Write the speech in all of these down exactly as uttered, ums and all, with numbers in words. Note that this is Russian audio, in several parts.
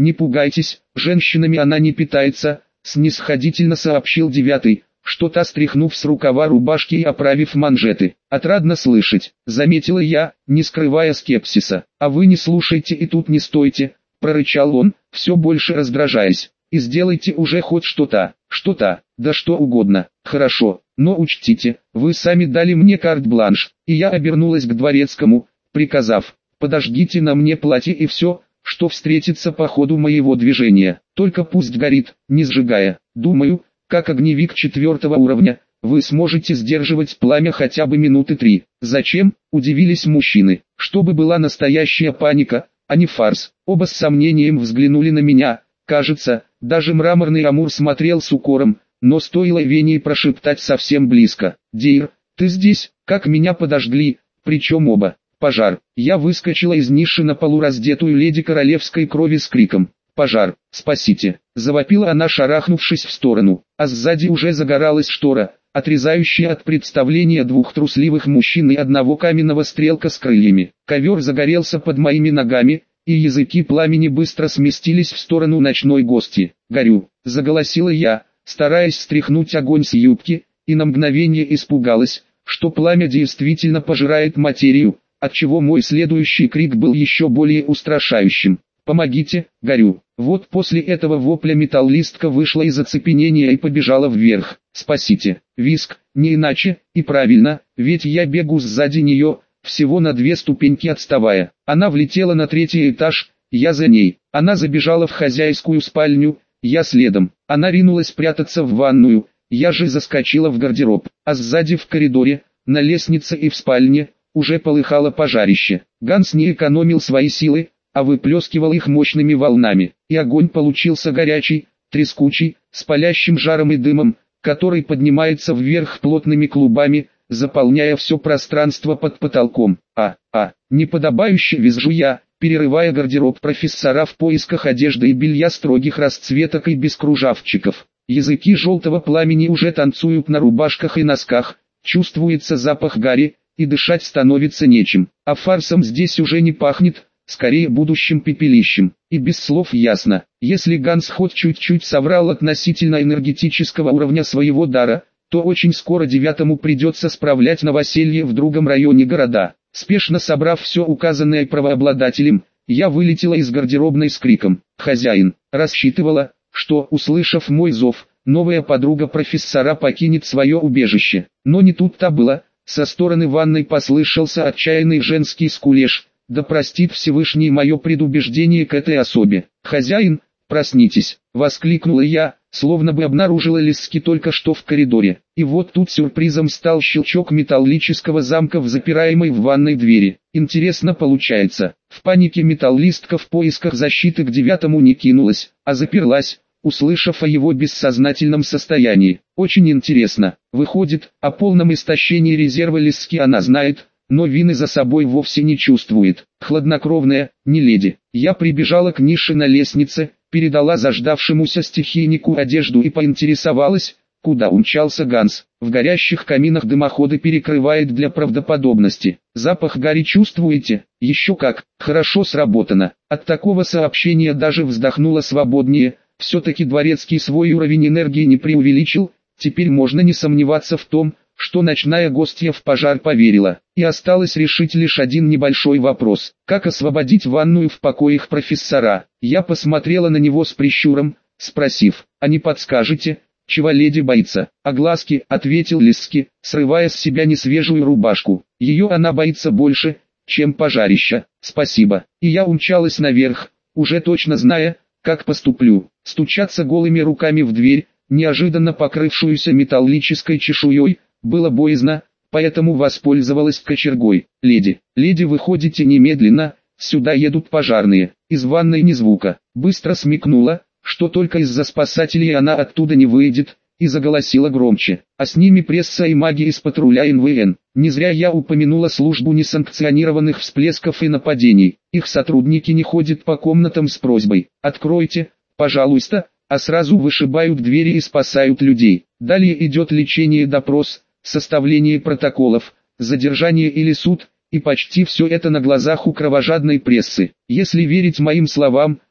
Не пугайтесь, женщинами она не питается, снисходительно сообщил девятый, что-то стряхнув с рукава рубашки и оправив манжеты. Отрадно слышать, заметила я, не скрывая скепсиса. А вы не слушайте и тут не стойте, прорычал он, все больше раздражаясь. И сделайте уже хоть что-то, что-то, да что угодно. Хорошо, но учтите, вы сами дали мне карт-бланш. И я обернулась к дворецкому, приказав: подожгите на мне платье и все, что встретится по ходу моего движения. Только пусть горит, не сжигая. Думаю, как огневик четвертого уровня, вы сможете сдерживать пламя хотя бы минуты три. Зачем? Удивились мужчины. Чтобы была настоящая паника, а не фарс. Оба с сомнением взглянули на меня. Кажется, даже мраморный Амур смотрел с укором, но стоило Вении прошептать совсем близко: «Дейр, ты здесь?» Как меня подожгли, причем оба. Пожар. Я выскочила из ниши на полу раздетую леди королевской крови с криком: «Пожар! Спасите!» Завопила она, шарахнувшись в сторону, а сзади уже загоралась штора, отрезающая от представления двух трусливых мужчин и одного каменного стрелка с крыльями. Ковер загорелся под моими ногами, и языки пламени быстро сместились в сторону ночной гости. «Горю!» — заголосила я, стараясь стряхнуть огонь с юбки, и на мгновение испугалась, что пламя действительно пожирает материю, отчего мой следующий крик был еще более устрашающим. «Помогите, горю!» Вот после этого вопля металлистка вышла из оцепенения и побежала вверх. «Спасите!» Виск, не иначе, и правильно, ведь я бегу сзади нее, всего на две ступеньки отставая. Она влетела на третий этаж, я за ней. Она забежала в хозяйскую спальню, я следом. Она ринулась прятаться в ванную, я же заскочила в гардероб. А сзади в коридоре, на лестнице и в спальне, уже полыхало пожарище. Ганс не экономил свои силы, а выплескивал их мощными волнами. И огонь получился горячий, трескучий, с палящим жаром и дымом, который поднимается вверх плотными клубами, заполняя все пространство под потолком. А, а, неподобающе визжу я, перерывая гардероб профессора в поисках одежды и белья строгих расцветок и без кружавчиков. Языки желтого пламени уже танцуют на рубашках и носках, чувствуется запах гари, и дышать становится нечем. А фарсом здесь уже не пахнет, скорее будущим пепелищем. И без слов ясно, если Ганс хоть чуть-чуть соврал относительно энергетического уровня своего дара, то очень скоро девятому придется справлять новоселье в другом районе города. Спешно собрав все указанное правообладателем, я вылетела из гардеробной с криком: «Хозяин!» Рассчитывала, что, услышав мой зов, новая подруга профессора покинет свое убежище. Но не тут-то было, со стороны ванной послышался отчаянный женский скулеж: «Да простит Всевышний мое предубеждение к этой особе!» «Хозяин, проснитесь!» — воскликнула я, словно бы обнаружила Лиски только что в коридоре. И вот тут сюрпризом стал щелчок металлического замка в запираемой в ванной двери. Интересно получается, в панике металлистка в поисках защиты к девятому не кинулась, а заперлась, услышав о его бессознательном состоянии. Очень интересно, выходит, о полном истощении резерва Лиски она знает, но вины за собой вовсе не чувствует. Хладнокровная, не леди. Я прибежала к нише на лестнице, передала заждавшемуся стихийнику одежду и поинтересовалась, куда умчался Ганс. В горящих каминах дымоходы перекрывает для правдоподобности. Запах гари чувствуете? Еще как, хорошо сработано. От такого сообщения даже вздохнула свободнее. Все-таки дворецкий свой уровень энергии не преувеличил. Теперь можно не сомневаться в том, что ночная гостья в пожар поверила. И осталось решить лишь один небольшой вопрос: как освободить ванную в покоях профессора. Я посмотрела на него с прищуром, спросив: «А не подскажете, чего леди боится?» «Огласки», — ответил Лиски, срывая с себя несвежую рубашку. «Ее она боится больше, чем пожарища». «Спасибо». И я умчалась наверх, уже точно зная, как поступлю. Стучаться голыми руками в дверь, неожиданно покрывшуюся металлической чешуей, было боязно, поэтому воспользовалась кочергой. «Леди, леди, выходите немедленно, сюда едут пожарные». Из ванной ни звука. Быстро смекнула, что только из-за спасателей она оттуда не выйдет, и заголосила громче. А с ними пресса и маги из патруля эн вэ эн. Не зря я упомянула службу несанкционированных всплесков и нападений. Их сотрудники не ходят по комнатам с просьбой: «Откройте, пожалуйста», а сразу вышибают двери и спасают людей. Далее идет лечение, допрос, составление протоколов, задержание или суд, и почти все это на глазах у кровожадной прессы. Если верить моим словам,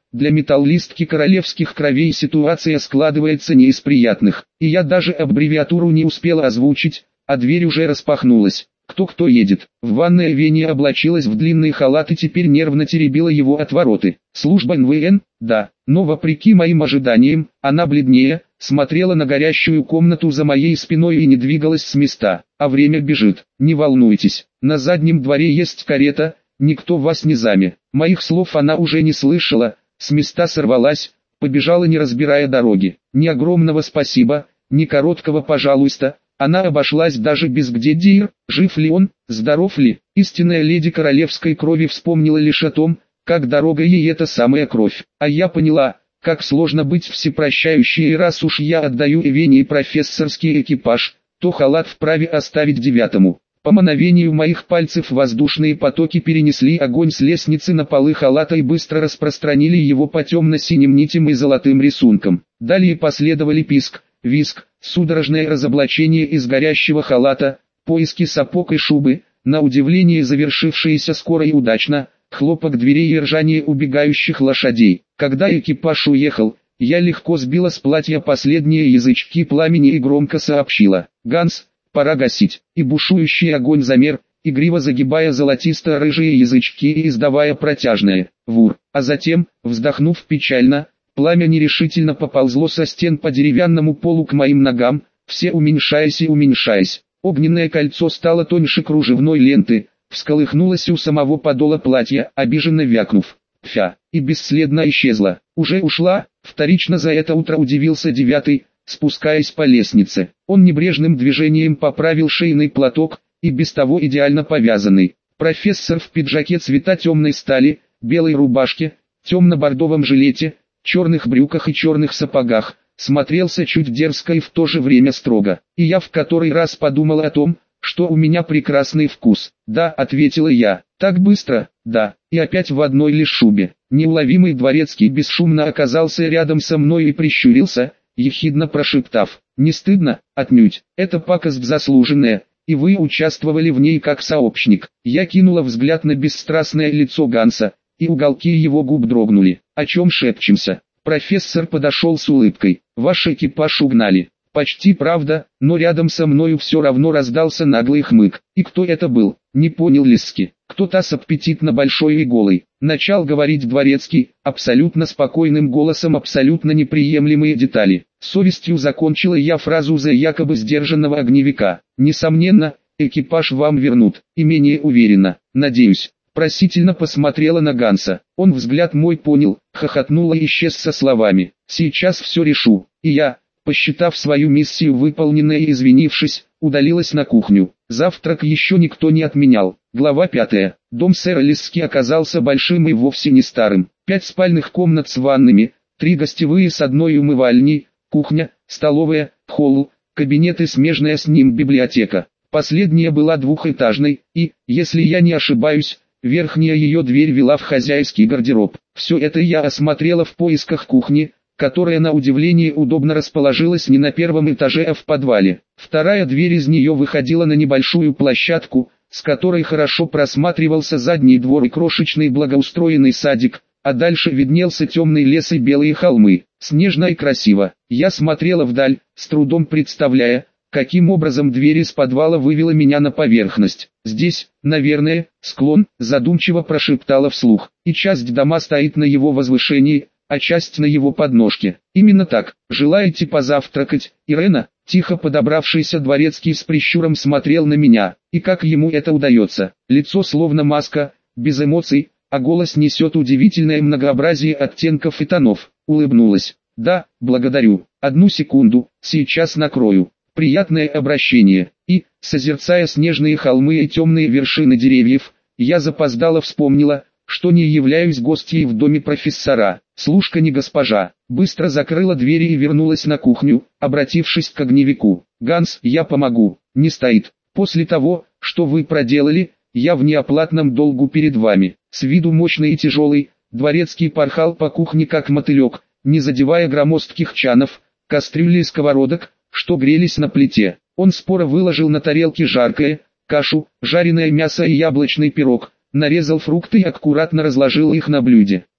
Для металлистки королевских кровей ситуация складывается не из приятных, и я даже аббревиатуру не успела озвучить, а дверь уже распахнулась. Кто-кто едет. В ванной Вене облачилась в длинный халат и теперь нервно теребила его отвороты. Служба эн вэ эн, да, но вопреки моим ожиданиям, она бледнее, смотрела на горящую комнату за моей спиной и не двигалась с места. А время бежит. Не волнуйтесь, на заднем дворе есть карета, никто вас не заме. Моих слов она уже не слышала, с места сорвалась, побежала не разбирая дороги. Ни огромного спасибо, ни короткого пожалуйста. Она обошлась даже без «где Дир», жив ли он, здоров ли. Истинная леди королевской крови вспомнила лишь о том, как дорога ей эта самая кровь. А я поняла, как сложно быть всепрощающей, и раз уж я отдаю Эвении профессорский экипаж, то халат вправе оставить девятому. По мановению моих пальцев воздушные потоки перенесли огонь с лестницы на полы халата и быстро распространили его по темно-синим нитям и золотым рисункам. Далее последовали писк, визг, судорожное разоблачение из горящего халата, поиски сапог и шубы, на удивление завершившиеся скоро и удачно, хлопок дверей и ржание убегающих лошадей. Когда экипаж уехал, я легко сбила с платья последние язычки пламени и громко сообщила: «Ганс, пора гасить». И бушующий огонь замер, игриво загибая золотисто-рыжие язычки и издавая протяжное «вур». А затем, вздохнув печально, пламя нерешительно поползло со стен по деревянному полу к моим ногам, все уменьшаясь и уменьшаясь. Огненное кольцо стало тоньше кружевной ленты, всколыхнулось у самого подола платья, обиженно вякнув «фя», и бесследно исчезла. Уже ушла, вторично за это утро удивился девятый, спускаясь по лестнице. Он небрежным движением поправил шейный платок, и без того идеально повязанный. Профессор в пиджаке цвета темной стали, белой рубашке, темно-бордовом жилете, черных брюках и черных сапогах, смотрелся чуть дерзко и в то же время строго. И я в который раз подумал о том, что у меня прекрасный вкус. «Да», — ответила я. «Так быстро?» «Да». И опять в одной лишь шубе. Неуловимый дворецкий бесшумно оказался рядом со мной и прищурился, ехидно прошептав: «Не стыдно?» «Отнюдь. Это пакость заслуженная, и вы участвовали в ней как сообщник». Я кинула взгляд на бесстрастное лицо Ганса, и уголки его губ дрогнули. «О чем шепчемся?» Профессор подошел с улыбкой. «Ваш экипаж угнали». «Почти правда, но рядом со мною все равно раздался наглый хмык». «И кто это был?» Не понял Лисски. «Кто-то с аппетитно большой и голой». Начал говорить дворецкий, абсолютно спокойным голосом, абсолютно неприемлемые детали. Совестью закончила я фразу за якобы сдержанного огневика. «Несомненно, экипаж вам вернут». И менее уверенно: «Надеюсь». Просительно посмотрела на Ганса. Он взгляд мой понял, хохотнул и исчез со словами: «Сейчас все решу». И я, посчитав свою миссию выполненной и извинившись, удалилась на кухню. Завтрак еще никто не отменял. Глава пятая. Дом сэра Лисски оказался большим и вовсе не старым. Пять спальных комнат с ваннами, три гостевые с одной умывальней, кухня, столовая, холл, кабинет и смежная с ним библиотека. Последняя была двухэтажной, и, если я не ошибаюсь, верхняя ее дверь вела в хозяйский гардероб. Все это я осмотрела в поисках кухни, которая на удивление удобно расположилась не на первом этаже, а в подвале. Вторая дверь из нее выходила на небольшую площадку, с которой хорошо просматривался задний двор и крошечный благоустроенный садик, а дальше виднелся темный лес и белые холмы. Снежно и красиво. Я смотрела вдаль, с трудом представляя, каким образом дверь из подвала вывела меня на поверхность. «Здесь, наверное, склон», задумчиво прошептала вслух. «И часть дома стоит на его возвышении, а часть на его подножке». «Именно так. Желаете позавтракать, Ирена?» Тихо подобравшийся дворецкий с прищуром смотрел на меня. И как ему это удается? Лицо словно маска, без эмоций, а голос несет удивительное многообразие оттенков и тонов. Улыбнулась. «Да, благодарю. Одну секунду, сейчас накрою». Приятное обращение. И, созерцая снежные холмы и темные вершины деревьев, я запоздало вспомнила, что не являюсь гостьей в доме профессора. «Слушка не госпожа». Быстро закрыла двери и вернулась на кухню, обратившись к огневику. «Ганс, я помогу». «Не стоит. После того, что вы проделали, я в неоплатном долгу перед вами». С виду мощный и тяжелый, дворецкий порхал по кухне как мотылек, не задевая громоздких чанов, кастрюли и сковородок, что грелись на плите. Он споро выложил на тарелки жаркое, кашу, жареное мясо и яблочный пирог, нарезал фрукты и аккуратно разложил их на блюде.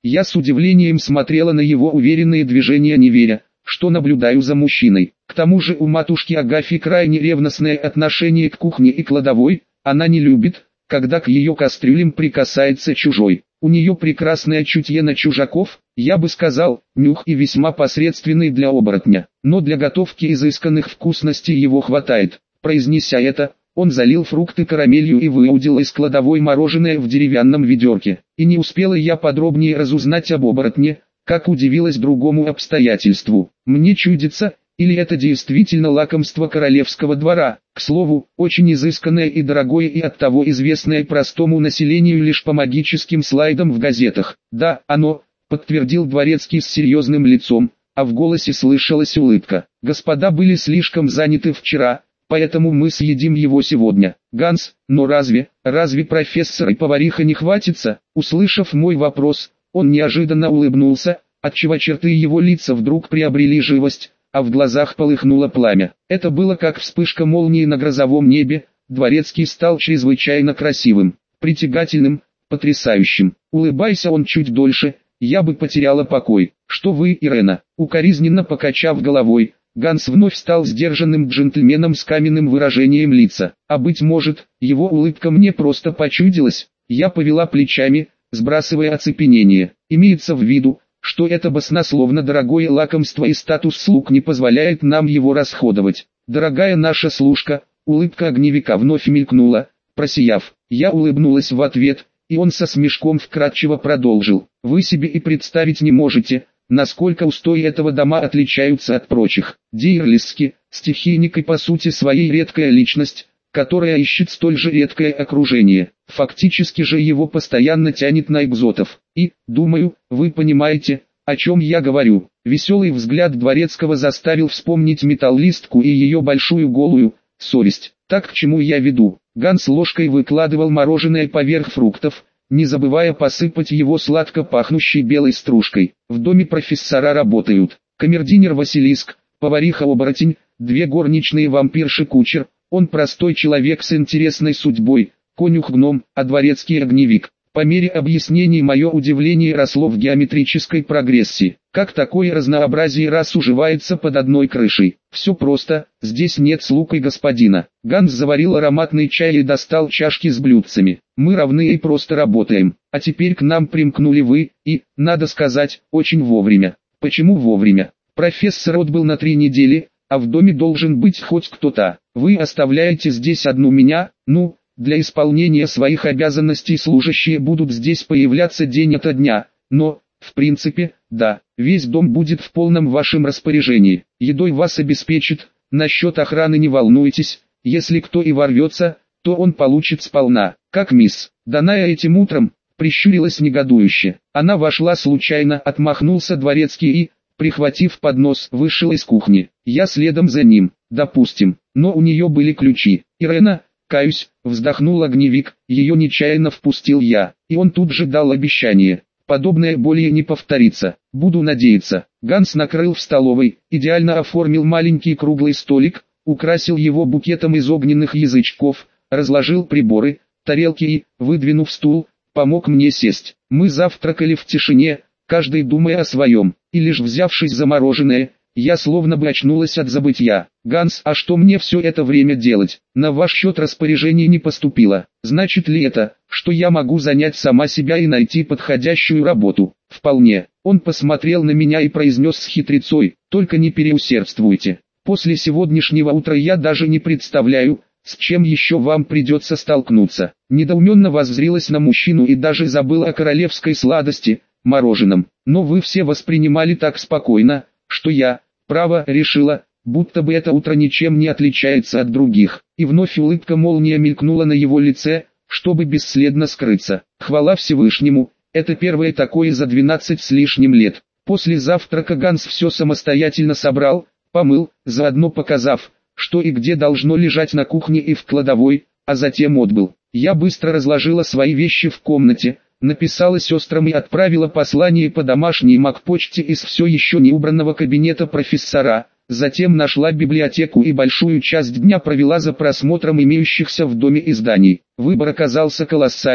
Я с удивлением смотрела на его уверенные движения, не веря, что наблюдаю за мужчиной. К тому же у матушки Агафьи крайне ревностное отношение к кухне и кладовой, она не любит, когда к ее кастрюлям прикасается чужой. У нее прекрасное чутье на чужаков, я бы сказал, нюх и весьма посредственный для оборотня, но для готовки изысканных вкусностей его хватает. Произнеся это, он залил фрукты карамелью и выудил из кладовой мороженое в деревянном ведерке. И не успела я подробнее разузнать об оборотне, как удивилась другому обстоятельству. Мне чудится, или это действительно лакомство королевского двора, к слову, очень изысканное и дорогое и оттого известное простому населению лишь по магическим слайдам в газетах. Да, оно, подтвердил дворецкий с серьезным лицом, а в голосе слышалась улыбка. Господа были слишком заняты вчера, поэтому мы съедим его сегодня. Ганс, но разве, разве профессора и повариха не хватится? Услышав мой вопрос, он неожиданно улыбнулся, отчего черты его лица вдруг приобрели живость, а в глазах полыхнуло пламя. Это было как вспышка молнии на грозовом небе. Дворецкий стал чрезвычайно красивым, притягательным, потрясающим. Улыбайся он чуть дольше, я бы потеряла покой. Что вы, Ирена? Укоризненно покачав головой, Ганс вновь стал сдержанным джентльменом с каменным выражением лица. А быть может, его улыбка мне просто почудилась. Я повела плечами, сбрасывая оцепенение. Имеется в виду, что это баснословно дорогое лакомство и статус слуг не позволяет нам его расходовать. Дорогая наша служка, улыбка огневика вновь мелькнула, просияв. Я улыбнулась в ответ, и он со смешком вкратчиво продолжил. Вы себе и представить не можете, насколько устои этого дома отличаются от прочих. Дейрлисский, стихийник и по сути своей редкая личность, которая ищет столь же редкое окружение. Фактически же его постоянно тянет на экзотов. И, думаю, вы понимаете, о чем я говорю. Веселый взгляд дворецкого заставил вспомнить металлистку и ее большую голую совесть. Так к чему я веду? Ганс ложкой выкладывал мороженое поверх фруктов, не забывая посыпать его сладко пахнущей белой стружкой. В доме профессора работают камердинер Василиск, повариха-оборотень, две горничные вампирши-кучер. Он простой человек с интересной судьбой, конюх-гном, а дворецкий огневик. По мере объяснений мое удивление росло в геометрической прогрессии. Как такое разнообразие рас уживается под одной крышей? Все просто, здесь нет слуг и господина. Ганс заварил ароматный чай и достал чашки с блюдцами. Мы равны и просто работаем. А теперь к нам примкнули вы, и, надо сказать, очень вовремя. Почему вовремя? Профессор отбыл на три недели, а в доме должен быть хоть кто-то. Вы оставляете здесь одну меня, ну, для исполнения своих обязанностей служащие будут здесь появляться день ото дня, но, в принципе, да, весь дом будет в полном вашем распоряжении. Едой вас обеспечит, насчет охраны не волнуйтесь, если кто и ворвется, то он получит сполна. Как мисс Даная этим утром, прищурилась негодующе. Она вошла случайно, отмахнулся дворецкий и, прихватив поднос, вышел из кухни. Я следом за ним, допустим, но у нее были ключи. Ирена, каюсь, вздохнул огневик, ее нечаянно впустил я, и он тут же дал обещание. Подобное более не повторится, буду надеяться. Ганс накрыл в столовой, идеально оформил маленький круглый столик, украсил его букетом из огненных язычков, разложил приборы, тарелки и, выдвинув стул, помог мне сесть. Мы завтракали в тишине, каждый думая о своем, и лишь взявшись за мороженое, я словно бы очнулась от забытья. Ганс, а что мне все это время делать? На ваш счет распоряжений не поступило. Значит ли это, что я могу занять сама себя и найти подходящую работу? Вполне. Он посмотрел на меня и произнес с хитрецой, только не переусердствуйте. После сегодняшнего утра я даже не представляю, с чем еще вам придется столкнуться. Недоуменно воззрилась на мужчину и даже забыла о королевской сладости, мороженом. Но вы все воспринимали так спокойно, что я, право, решила, будто бы это утро ничем не отличается от других. И вновь улыбка молния мелькнула на его лице, чтобы бесследно скрыться. Хвала Всевышнему, это первое такое за двенадцать с лишним лет. После завтрака Ганс все самостоятельно собрал, помыл, заодно показав, что и где должно лежать на кухне и в кладовой, а затем отбыл. Я быстро разложила свои вещи в комнате, написала сестрам и отправила послание по домашней маг-почте из все еще не убранного кабинета профессора, затем нашла библиотеку и большую часть дня провела за просмотром имеющихся в доме изданий. Выбор оказался колоссальным,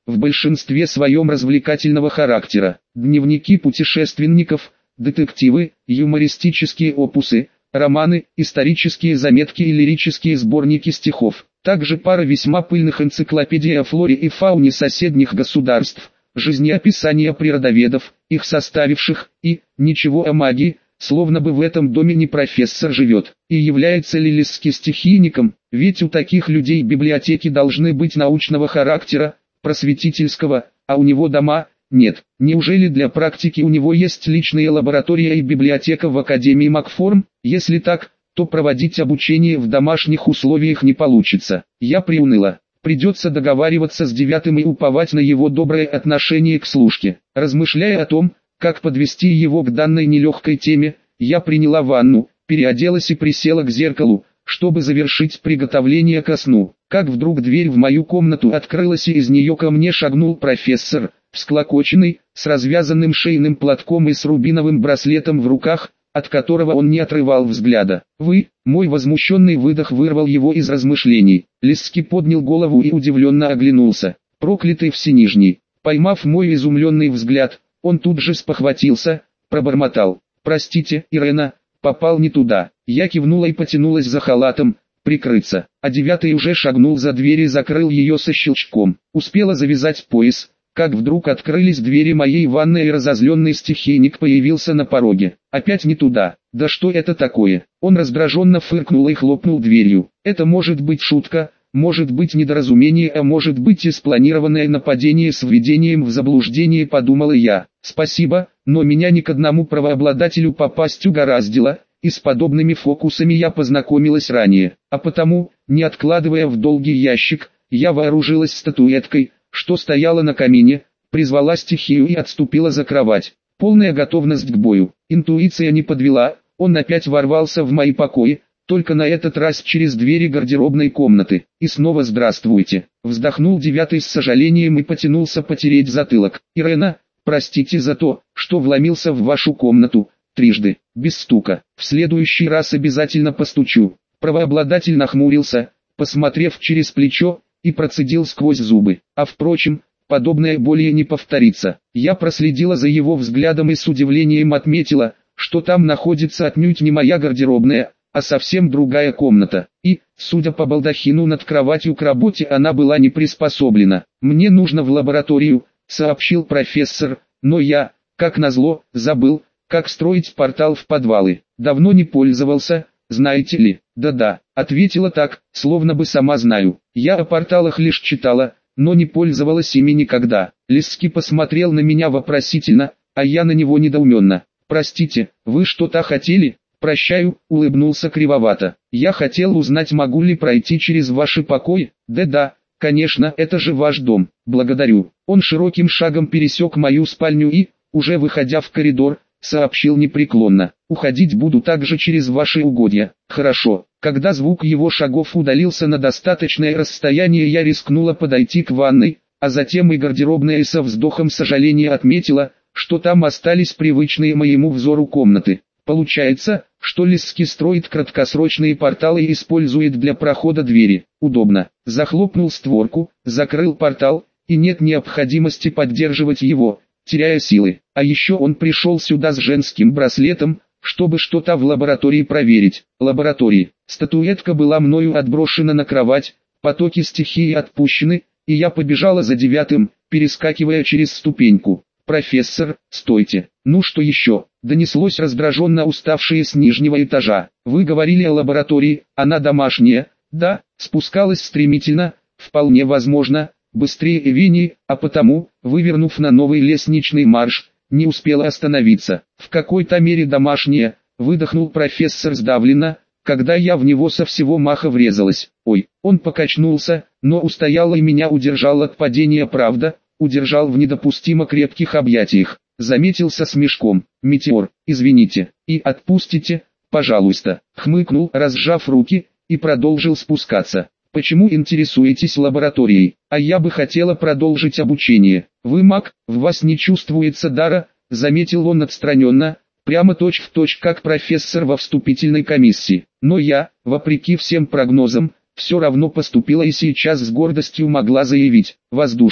в большинстве своем развлекательного характера. Дневники путешественников, детективы, юмористические опусы, романы, исторические заметки и лирические сборники стихов. Также пара весьма пыльных энциклопедий о флоре и фауне соседних государств, жизнеописания природоведов, их составивших, и ничего о магии, словно бы в этом доме не профессор живет. И является ли Лисский стихийником, ведь у таких людей библиотеки должны быть научного характера, просветительского, а у него дома нет. Неужели для практики у него есть личная лаборатория и библиотека в Академии Макформ? Если так, то проводить обучение в домашних условиях не получится. Я приуныла. Придется договариваться с девятым и уповать на его доброе отношение к служке. Размышляя о том, как подвести его к данной нелегкой теме, я приняла ванну, переоделась и присела к зеркалу, чтобы завершить приготовление ко сну. Как вдруг дверь в мою комнату открылась, и из нее ко мне шагнул профессор, всклокоченный, с развязанным шейным платком и с рубиновым браслетом в руках, от которого он не отрывал взгляда. «Вы?» — мой возмущенный выдох вырвал его из размышлений. Лисский поднял голову и удивленно оглянулся. Проклятый Всенижний! Поймав мой изумленный взгляд, он тут же спохватился, пробормотал: «Простите, Ирена, попал не туда». Я кивнула и потянулась за халатом, прикрыться, а девятый уже шагнул за дверь и закрыл ее со щелчком. Успела завязать пояс, как вдруг открылись двери моей ванной, и разозленный стихийник появился на пороге. Опять не туда. Да что это такое? Он раздраженно фыркнул и хлопнул дверью. Это может быть шутка, может быть недоразумение, а может быть и спланированное нападение с введением в заблуждение, подумала я. Спасибо, но меня ни к одному правообладателю попасть угораздило, и с подобными фокусами я познакомилась ранее. А потому, не откладывая в долгий ящик, я вооружилась статуэткой, что стояла на камине, призвала стихию и отступила за кровать. Полная готовность к бою. Интуиция не подвела, он опять ворвался в мои покои, только на этот раз через двери гардеробной комнаты. И снова здравствуйте. Вздохнул девятый с сожалением и потянулся потереть затылок. Ирена, простите за то, что вломился в вашу комнату, трижды, без стука. В следующий раз обязательно постучу. Правообладатель нахмурился, посмотрев через плечо, и процедил сквозь зубы. А впрочем, подобное более не повторится. Я проследила за его взглядом и с удивлением отметила, что там находится отнюдь не моя гардеробная, а совсем другая комната. И, судя по балдахину над кроватью, к работе она была не приспособлена. «Мне нужно в лабораторию», — сообщил профессор, но я, как назло, забыл, как строить портал в подвалы. Давно не пользовался, знаете ли. «Да-да», — ответила так, словно бы сама знаю. Я о порталах лишь читала, но не пользовалась ими никогда. Лисский посмотрел на меня вопросительно, а я на него недоуменно. «Простите, вы что-то хотели?» «Прощаю», — улыбнулся кривовато. «Я хотел узнать, могу ли пройти через ваши покои?» «Да-да, конечно, это же ваш дом. Благодарю». Он широким шагом пересек мою спальню и, уже выходя в коридор, сообщил непреклонно: «Уходить буду также через ваши угодья». «Хорошо». Когда звук его шагов удалился на достаточное расстояние, я рискнула подойти к ванной, а затем и гардеробная, и со вздохом сожаления отметила, что там остались привычные моему взору комнаты. Получается, что Лисский строит краткосрочные порталы и использует для прохода двери. Удобно. Захлопнул створку, закрыл портал, и нет необходимости поддерживать его, теряя силы. А еще он пришел сюда с женским браслетом, чтобы что-то в лаборатории проверить. Лаборатории. Статуэтка была мною отброшена на кровать, потоки стихии отпущены, и я побежала за девятым, перескакивая через ступеньку. «Профессор, стойте! Ну что еще?» Донеслось раздраженно уставшее с нижнего этажа. «Вы говорили о лаборатории, она домашняя?» «Да». Спускалась стремительно, вполне возможно, быстрее Эвении, а потому, вывернув на новый лестничный марш, не успела остановиться. «В какой-то мере домашняя», — выдохнул профессор сдавленно, когда я в него со всего маха врезалась. «Ой!» Он покачнулся, но устоял и меня удержал от падения. «Правда?» Удержал в недопустимо крепких объятиях. Заметил со смешком: «Метеор, извините, и отпустите, пожалуйста». Хмыкнул, разжав руки, и продолжил спускаться. «Почему интересуетесь лабораторией? А я бы хотела продолжить обучение. Вы маг, в вас не чувствуется дара», — заметил он отстраненно, прямо точь-в-точь как профессор во вступительной комиссии. Но я, вопреки всем прогнозам, все равно поступила и сейчас с гордостью могла заявить: «Воздушник».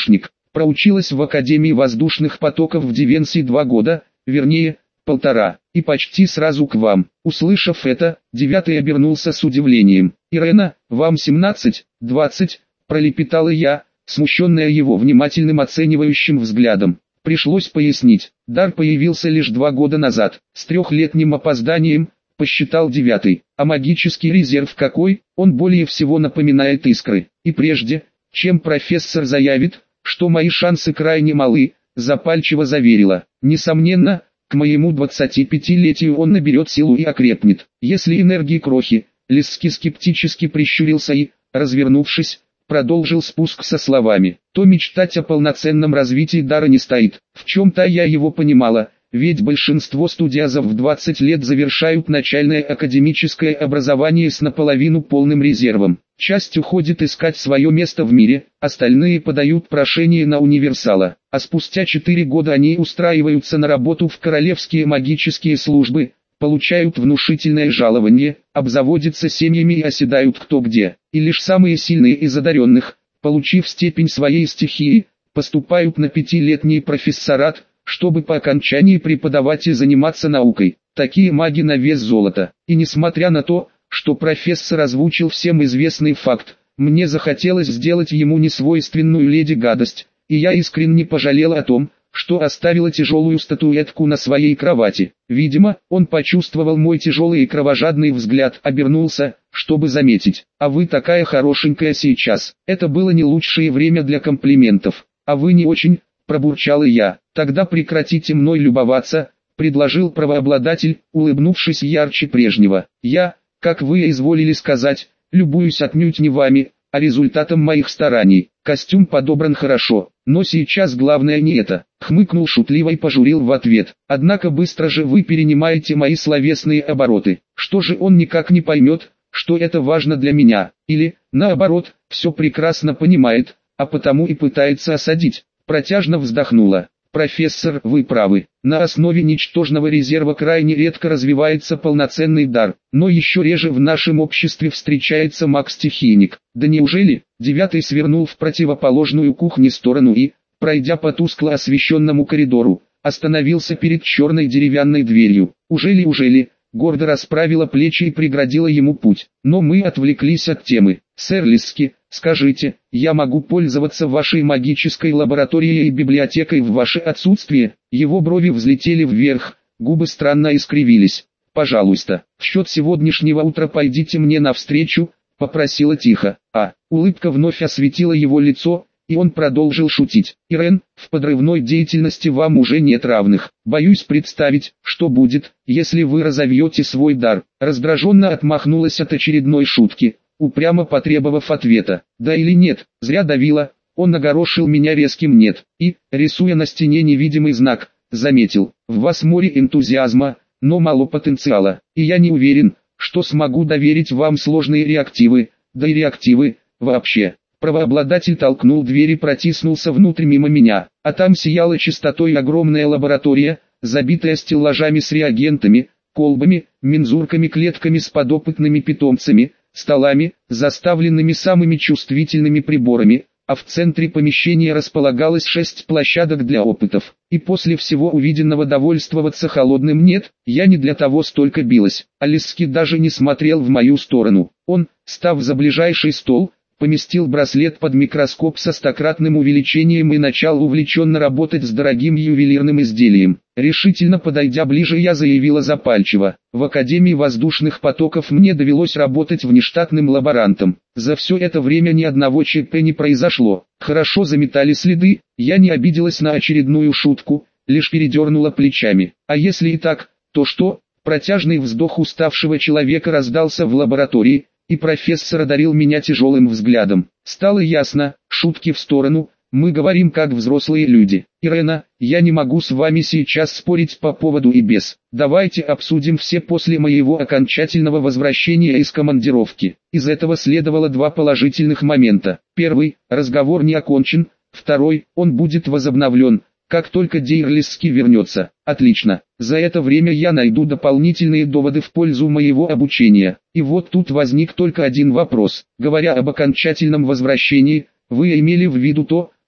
Проучилась в Академии воздушных потоков в Дивенсе два года, вернее, полтора, и почти сразу к вам. Услышав это, девятый обернулся с удивлением. «Ирена, вам семнадцать, двадцать», пролепетала я, смущенная его внимательным оценивающим взглядом. Пришлось пояснить, дар появился лишь два года назад, с трехлетним опозданием, посчитал девятый. А магический резерв какой? Он более всего напоминает искры. И прежде, чем профессор заявит, что мои шансы крайне малы, запальчиво заверила. Несомненно, к моему двадцатипятилетию он наберет силу и окрепнет. Если энергии крохи, Лисский скептически прищурился и, развернувшись, продолжил спуск со словами, то мечтать о полноценном развитии дара не стоит. В чем-то я его понимала, ведь большинство студиозов в двадцать лет завершают начальное академическое образование с наполовину полным резервом. Часть уходит искать свое место в мире, остальные подают прошение на универсала, а спустя четыре года они устраиваются на работу в королевские магические службы, получают внушительное жалование, обзаводятся семьями и оседают кто где. И лишь самые сильные из одаренных, получив степень своей стихии, поступают на пятилетний профессорат, чтобы по окончании преподавать и заниматься наукой. Такие маги на вес золота. И несмотря на то, что профессор озвучил всем известный факт, мне захотелось сделать ему несвойственную леди гадость, и я искренне пожалела о том, что оставила тяжелую статуэтку на своей кровати. Видимо, он почувствовал мой тяжелый и кровожадный взгляд, обернулся, чтобы заметить. «А вы такая хорошенькая сейчас». Это было не лучшее время для комплиментов. «А вы не очень», пробурчала я. «Тогда прекратите мной любоваться», предложил правообладатель, улыбнувшись ярче прежнего. «Я, как вы изволили сказать, любуюсь отнюдь не вами, а результатом моих стараний. Костюм подобран хорошо, но сейчас главное не это», хмыкнул шутливо и пожурил в ответ. «Однако быстро же вы перенимаете мои словесные обороты. Что же он никак не поймет, что это важно для меня, или, наоборот, все прекрасно понимает, а потому и пытается осадить?» Протяжно вздохнула. «Профессор, вы правы, на основе ничтожного резерва крайне редко развивается полноценный дар, но еще реже в нашем обществе встречается маг-стихийник». «Да неужели?» Девятый свернул в противоположную кухне сторону и, пройдя по тускло освещенному коридору, остановился перед черной деревянной дверью. «Ужели, ужели?» Гордо расправила плечи и преградила ему путь. Но мы отвлеклись от темы. «Сэр Лисский, скажите, я могу пользоваться вашей магической лабораторией и библиотекой в ваше отсутствие?» Его брови взлетели вверх, губы странно искривились. «Пожалуйста, в счет сегодняшнего утра пойдите мне навстречу», попросила тихо. А, улыбка вновь осветила его лицо, и он продолжил шутить. «Ирен, в подрывной деятельности вам уже нет равных. Боюсь представить, что будет, если вы разовьете свой дар». Раздраженно отмахнулась от очередной шутки, упрямо потребовав ответа. «Да или нет?» Зря давила, он огорошил меня резким «нет», и, рисуя на стене невидимый знак, заметил: «В вас море энтузиазма, но мало потенциала, и я не уверен, что смогу доверить вам сложные реактивы, да и реактивы, вообще». Правообладатель толкнул дверь и протиснулся внутрь мимо меня, а там сияла чистотой огромная лаборатория, забитая стеллажами с реагентами, колбами, мензурками, клетками с подопытными питомцами, столами, заставленными самыми чувствительными приборами, а в центре помещения располагалось шесть площадок для опытов. И после всего увиденного довольствоваться холодным нет, я не для того столько билась. А Лисский даже не смотрел в мою сторону. Он, став за ближайший стол, поместил браслет под микроскоп со стократным увеличением и начал увлеченно работать с дорогим ювелирным изделием. Решительно подойдя ближе, я заявила запальчиво: «В Академии воздушных потоков мне довелось работать внештатным лаборантом. За все это время ни одного ЧП не произошло». Хорошо заметали следы, я не обиделась на очередную шутку, лишь передернула плечами. «А если и так, то что?» Протяжный вздох уставшего человека раздался в лаборатории, и профессор одарил меня тяжелым взглядом. Стало ясно, шутки в сторону, мы говорим как взрослые люди. «Ирена, я не могу с вами сейчас спорить по поводу и без. Давайте обсудим все после моего окончательного возвращения из командировки». Из этого следовало два положительных момента. Первый, разговор не окончен. Второй, он будет возобновлен, как только Дейр Лисский вернется. Отлично. За это время я найду дополнительные доводы в пользу моего обучения. И вот тут возник только один вопрос. Говоря об окончательном возвращении, вы имели в виду то,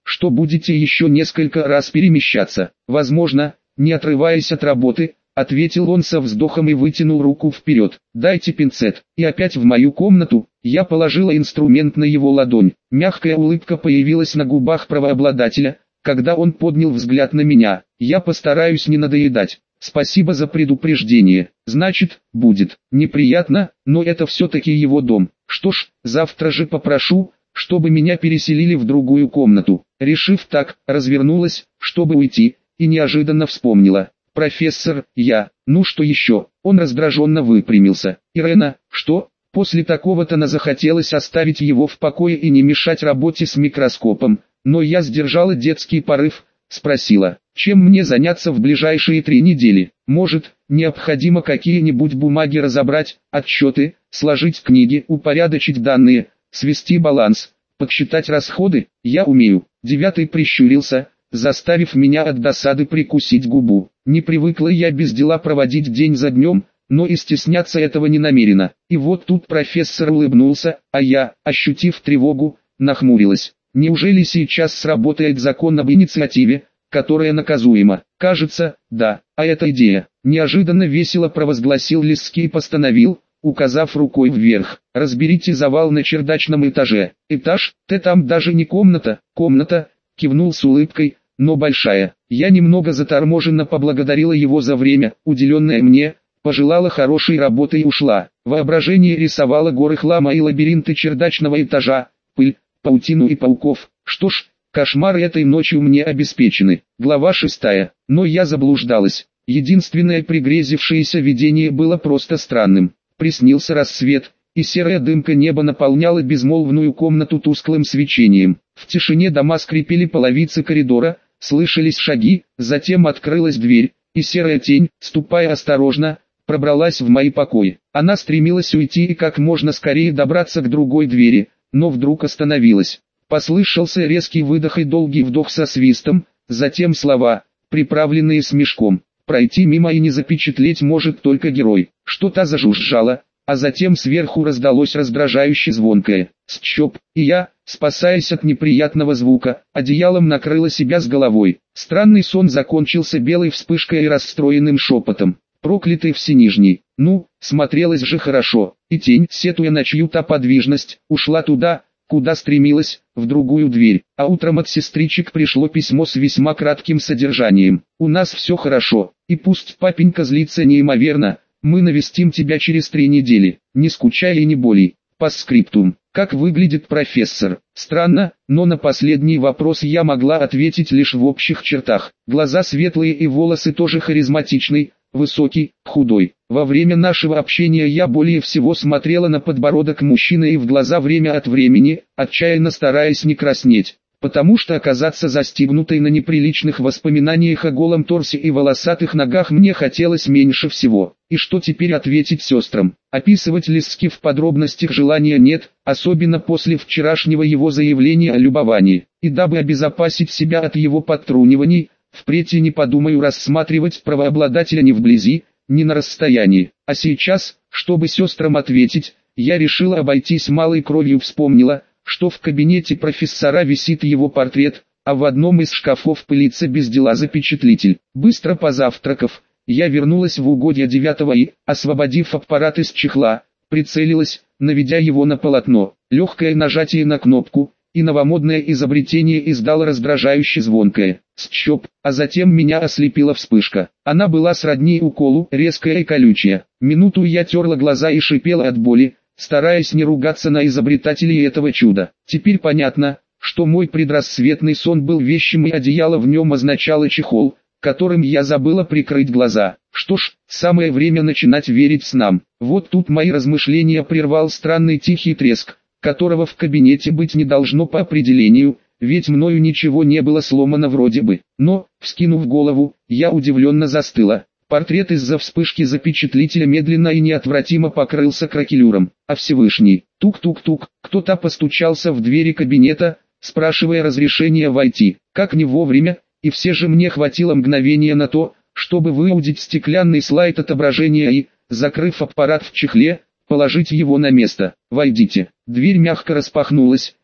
что будете еще несколько раз перемещаться. Возможно, не отрываясь от работы, ответил он со вздохом и вытянул руку вперед. Дайте пинцет. И опять в мою комнату. Я положила инструмент на его ладонь. Мягкая улыбка появилась на губах правообладателя, когда он поднял взгляд на меня. Я постараюсь не надоедать. Спасибо за предупреждение. Значит, будет неприятно, но это все-таки его дом. Что ж, завтра же попрошу, чтобы меня переселили в другую комнату. Решив так, развернулась, чтобы уйти, и неожиданно вспомнила. Профессор, я, ну что еще? Он раздраженно выпрямился. Ирена, что? После такого-то она захотелось оставить его в покое и не мешать работе с микроскопом, но я сдержала детский порыв, спросила, чем мне заняться в ближайшие три недели? Может, необходимо какие-нибудь бумаги разобрать, отчеты, сложить книги, упорядочить данные, свести баланс, подсчитать расходы? Я умею. Девятый прищурился, заставив меня от досады прикусить губу. Не привыкла я без дела проводить день за днем, но и стесняться этого не намерена. И вот тут профессор улыбнулся, а я, ощутив тревогу, нахмурилась. Неужели сейчас сработает закон об инициативе, которая наказуема? Кажется, да. А эта идея, неожиданно весело провозгласил Лисский и постановил, указав рукой вверх. Разберите завал на чердачном этаже. Этаж, ты там даже не комната, комната, кивнул с улыбкой, но большая. Я немного заторможенно поблагодарила его за время, уделенное мне, пожелала хорошей работы и ушла. Воображение рисовало горы хлама и лабиринты чердачного этажа, пыль, паутину и пауков. Что ж, кошмары этой ночью мне обеспечены. Глава шестая. Но я заблуждалась. Единственное пригрезившееся видение было просто странным. Приснился рассвет, и серая дымка неба наполняла безмолвную комнату тусклым свечением. В тишине дома скрипели половицы коридора, слышались шаги, затем открылась дверь, и серая тень, ступая осторожно, пробралась в мои покои. Она стремилась уйти и как можно скорее добраться к другой двери, но вдруг остановилась. Послышался резкий выдох и долгий вдох со свистом, затем слова, приправленные смешком. Пройти мимо и не запечатлеть может только герой. Что-то зажужжало, а затем сверху раздалось раздражающе звонкое «Счоп», и я, спасаясь от неприятного звука, одеялом накрыла себя с головой. Странный сон закончился белой вспышкой и расстроенным шепотом. Проклятый всенижний. Ну, смотрелось же хорошо, и тень, сетуя на чью-то подвижность, ушла туда, куда стремилась, в другую дверь. А утром от сестричек пришло письмо с весьма кратким содержанием. «У нас все хорошо, и пусть папенька злится неимоверно, мы навестим тебя через три недели, не скучай и не болей». Постскриптум. Как выглядит профессор? Странно, но на последний вопрос я могла ответить лишь в общих чертах. Глаза светлые и волосы тоже харизматичный, высокий, худой. Во время нашего общения я более всего смотрела на подбородок мужчины и в глаза время от времени, отчаянно стараясь не краснеть, потому что оказаться застигнутой на неприличных воспоминаниях о голом торсе и волосатых ногах мне хотелось меньше всего. И что теперь ответить сестрам? Описывать Лисски в подробностях желания нет, особенно после вчерашнего его заявления о любовании. И дабы обезопасить себя от его подтруниваний, впредь и не подумаю рассматривать правообладателя ни вблизи, ни на расстоянии. А сейчас, чтобы сестрам ответить, я решила обойтись малой кровью. Вспомнила, что в кабинете профессора висит его портрет, а в одном из шкафов пылится без дела запечатлитель. Быстро позавтракав, я вернулась в угодья девятого и, освободив аппарат из чехла, прицелилась, наведя его на полотно. Легкое нажатие на кнопку, и новомодное изобретение издало раздражающе звонкое «Счоп», а затем меня ослепила вспышка. Она была сродни уколу, резкая и колючая. Минуту я терла глаза и шипела от боли, стараясь не ругаться на изобретателей этого чуда. Теперь понятно, что мой предрассветный сон был вещим и одеяло в нем означало чехол, которым я забыла прикрыть глаза. Что ж, самое время начинать верить снам. Вот тут мои размышления прервал странный тихий треск, которого в кабинете быть не должно по определению, ведь мною ничего не было сломано вроде бы. Но, вскинув голову, я удивленно застыла. Портрет из-за вспышки запечатлителя медленно и неотвратимо покрылся кракелюром. А Всевышний, тук-тук-тук, кто-то постучался в двери кабинета, спрашивая разрешения войти. Как не вовремя, и все же мне хватило мгновения на то, чтобы выудить стеклянный слайд отображения и, закрыв аппарат в чехле, положить его на место. «Войдите». Дверь мягко распахнулась,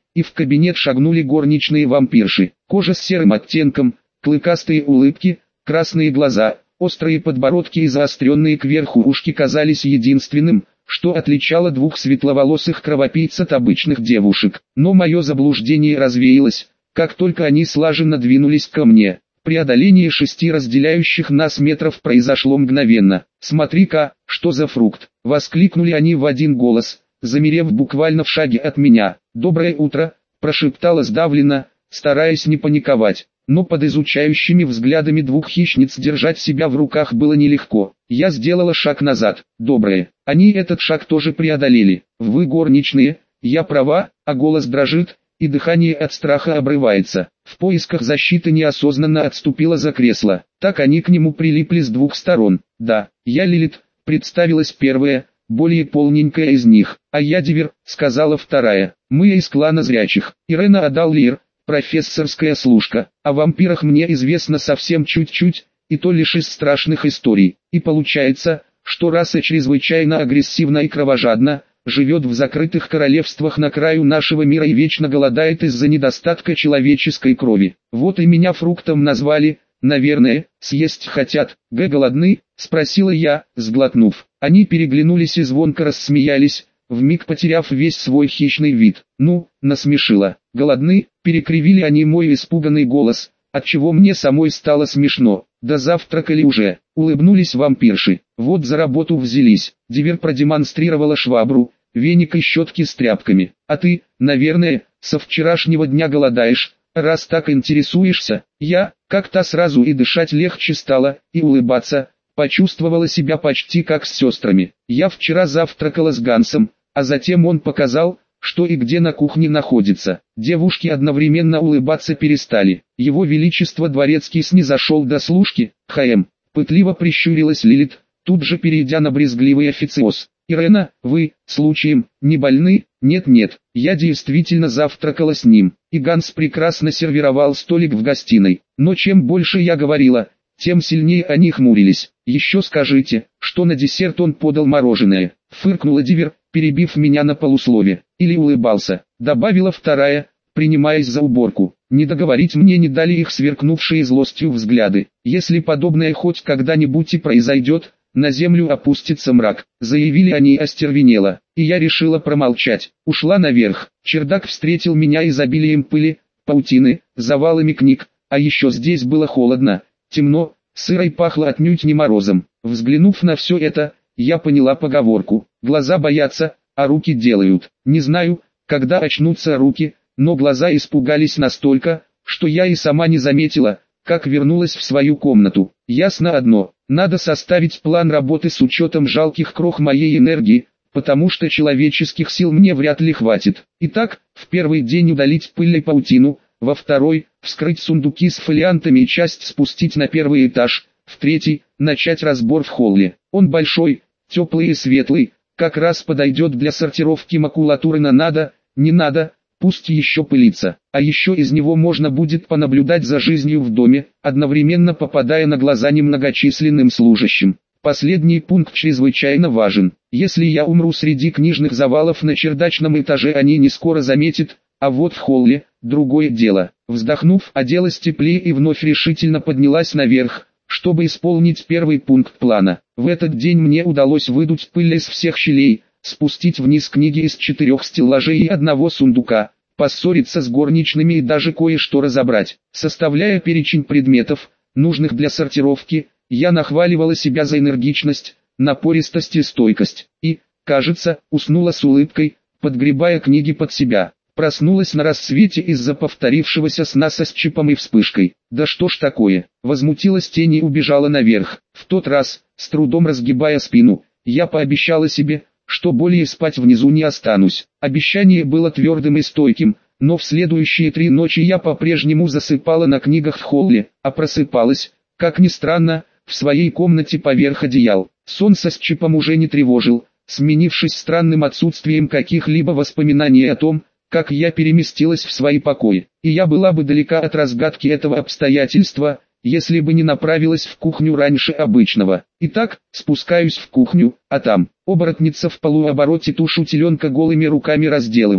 и в кабинет шагнули горничные вампирши. Кожа с серым оттенком, клыкастые улыбки, красные глаза, острые подбородки и заостренные кверху ушки казались единственным, что отличало двух светловолосых кровопийц от обычных девушек. Но мое заблуждение развеялось, как только они слаженно двинулись ко мне. Преодоление шести разделяющих нас метров произошло мгновенно. «Смотри-ка, что за фрукт!» — воскликнули они в один голос, замерев буквально в шаге от меня. «Доброе утро!» — прошептала сдавленно, стараясь не паниковать. Но под изучающими взглядами двух хищниц держать себя в руках было нелегко. Я сделала шаг назад. «Доброе!» Они этот шаг тоже преодолели. «Вы горничные, я права», а голос дрожит, и дыхание от страха обрывается. В поисках защиты неосознанно отступила за кресло. Так они к нему прилипли с двух сторон. «Да, я Лилит», представилась первая, более полненькая из них. «А я Дивер», сказала вторая. «Мы из клана зрячих. Ирена Адаллир, профессорская служка. О вампирах мне известно совсем чуть-чуть, и то лишь из страшных историй. И получается, что раса чрезвычайно агрессивна и кровожадна, живет в закрытых королевствах на краю нашего мира и вечно голодает из-за недостатка человеческой крови. Вот и меня фруктом назвали, наверное, съесть хотят». «Г голодны?» — спросила я, сглотнув. Они переглянулись и звонко рассмеялись, вмиг потеряв весь свой хищный вид. «Ну, насмешила». «Голодны?» — перекривили они мой испуганный голос, отчего мне самой стало смешно. «Да завтракали уже», — улыбнулись вампирши. «Вот за работу взялись». Дивер продемонстрировала швабру, веник и щетки с тряпками. «А ты, наверное, со вчерашнего дня голодаешь, раз так интересуешься». Я, как-то сразу и дышать легче стало, и улыбаться, почувствовала себя почти как с сестрами. «Я вчера завтракала с Гансом, а затем он показал, что и где на кухне находится». Девушки одновременно улыбаться перестали. «Его Величество Дворецкий снизошел до служки». «Хм», пытливо прищурилась Лилит, тут же перейдя на брезгливый официоз. «Ирена, вы, случаем, не больны?» «Нет-нет, я действительно завтракала с ним, и Ганс прекрасно сервировал столик в гостиной. Но чем больше я говорила, тем сильнее они хмурились. Еще скажите, что на десерт он подал мороженое», — фыркнула Дивер, перебив меня на полуслове. «Или улыбался», — добавила вторая, принимаясь за уборку. Не договорить мне не дали их сверкнувшие злостью взгляды. «Если подобное хоть когда-нибудь и произойдет, на землю опустится мрак», — заявили они остервенело, и я решила промолчать. Ушла наверх. Чердак встретил меня изобилием пыли, паутины, завалами книг, а еще здесь было холодно, темно, сыро и пахло отнюдь не морозом. Взглянув на все это, я поняла поговорку: глаза боятся, а руки делают. Не знаю, когда очнутся руки, но глаза испугались настолько, что я и сама не заметила, как вернулась в свою комнату. Ясно одно: надо составить план работы с учетом жалких крох моей энергии, потому что человеческих сил мне вряд ли хватит. Итак, в первый день удалить пыль и паутину, во второй – вскрыть сундуки с фолиантами и часть спустить на первый этаж, в третий – начать разбор в холле. Он большой, теплый и светлый, как раз подойдет для сортировки макулатуры на надо, не надо, пусть еще пылится. А еще из него можно будет понаблюдать за жизнью в доме, одновременно попадая на глаза немногочисленным служащим. Последний пункт чрезвычайно важен. Если я умру среди книжных завалов на чердачном этаже, они не скоро заметят, а вот в холле – другое дело. Вздохнув, оделась теплее и вновь решительно поднялась наверх, чтобы исполнить первый пункт плана. В этот день мне удалось выдуть пыль из всех щелей, спустить вниз книги из четырех стеллажей и одного сундука, поссориться с горничными и даже кое-что разобрать. Составляя перечень предметов, нужных для сортировки, я нахваливала себя за энергичность, напористость и стойкость. И, кажется, уснула с улыбкой, подгребая книги под себя. Проснулась на рассвете из-за повторившегося сна со счипом и вспышкой. «Да что ж такое?» Возмутилась тень и убежала наверх. В тот раз, с трудом разгибая спину, я пообещала себе, что более спать внизу не останусь. Обещание было твердым и стойким, но в следующие три ночи я по-прежнему засыпала на книгах в холле, а просыпалась, как ни странно, в своей комнате поверх одеял. Сон со счипом уже не тревожил, сменившись странным отсутствием каких-либо воспоминаний о том, как я переместилась в свои покои. И я была бы далека от разгадки этого обстоятельства, если бы не направилась в кухню раньше обычного. Итак, спускаюсь в кухню, а там, оборотница в полуобороте тушу теленка голыми руками разделывает.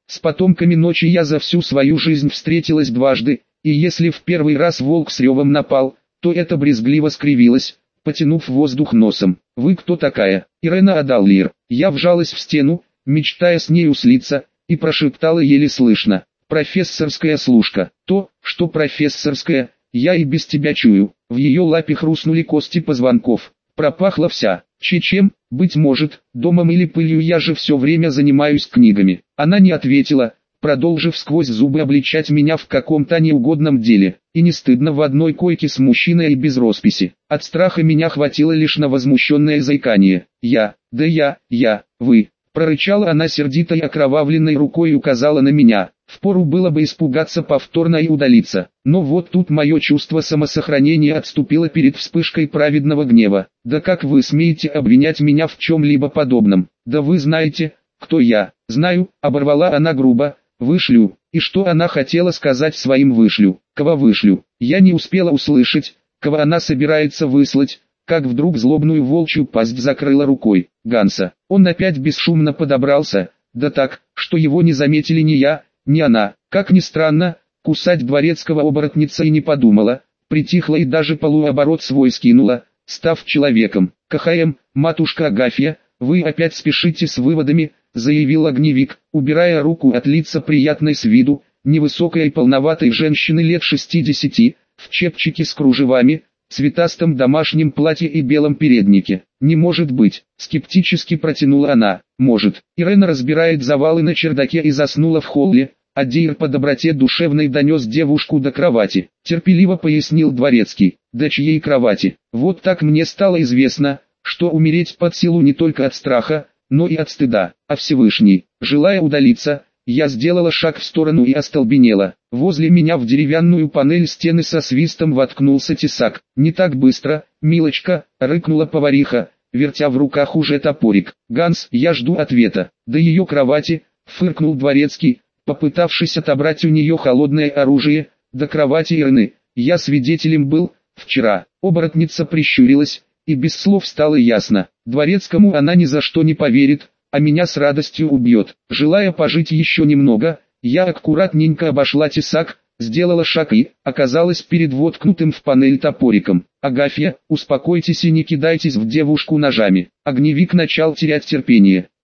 С потомками ночи я за всю свою жизнь встретилась дважды, и если в первый раз волк с ревом напал, то это брезгливо скривилась, потянув воздух носом. «Вы кто такая?» «Ирена Адаллир». Я вжалась в стену, мечтая с нею слиться, и прошептала еле слышно: «Профессорская служка». «То, что профессорская, я и без тебя чую». В ее лапе хрустнули кости позвонков. Пропахла вся. «Чем, быть может, домом или пылью, я же все время занимаюсь книгами». Она не ответила, продолжив сквозь зубы обличать меня в каком-то неугодном деле. И не стыдно в одной койке с мужчиной и без росписи. От страха меня хватило лишь на возмущенное заикание. «Я, да я, я, вы». Прорычала она сердито и окровавленной рукой указала на меня. Впору было бы испугаться повторно и удалиться. Но вот тут мое чувство самосохранения отступило перед вспышкой праведного гнева. «Да как вы смеете обвинять меня в чем-либо подобном? Да вы знаете, кто я». «Знаю», — оборвала она грубо. «Вышлю». И что она хотела сказать своим «вышлю»? Кого вышлю? Я не успела услышать, кого она собирается выслать, как вдруг злобную волчью пасть закрыла рукой Ганса. Он опять бесшумно подобрался, да так, что его не заметили ни я, ни она. Как ни странно, кусать дворецкого оборотница и не подумала, притихла и даже полуоборот свой скинула, став человеком. «КХМ, матушка Агафья, вы опять спешите с выводами», — заявил огневик, убирая руку от лица приятной с виду, невысокой и полноватой женщины лет шестидесяти, в чепчике с кружевами, цветастом домашнем платье и белом переднике. «Не может быть», — скептически протянула она. «Может». Ирена разбирает завалы на чердаке и заснула в холле, а Дейр по доброте душевной донес девушку до кровати. Терпеливо пояснил дворецкий. «До чьей кровати?» «Вот так мне стало известно, что умереть под силу не только от страха, но и от стыда. А Всевышний, желая удалиться, я сделала шаг в сторону и остолбенела. Возле меня в деревянную панель стены со свистом воткнулся тесак. «Не так быстро, милочка», — рыкнула повариха, вертя в руках уже топорик. «Ганс, я жду ответа». «До ее кровати», — фыркнул дворецкий, попытавшись отобрать у нее холодное оружие. «До кровати Ирны. Я свидетелем был, вчера». Оборотница прищурилась, и без слов стало ясно. Дворецкому она ни за что не поверит, а меня с радостью убьет. Желая пожить еще немного, я аккуратненько обошла тесак, сделала шаг и оказалась перед воткнутым в панель топориком. «Агафья, успокойтесь и не кидайтесь в девушку ножами». Огневик начал терять терпение.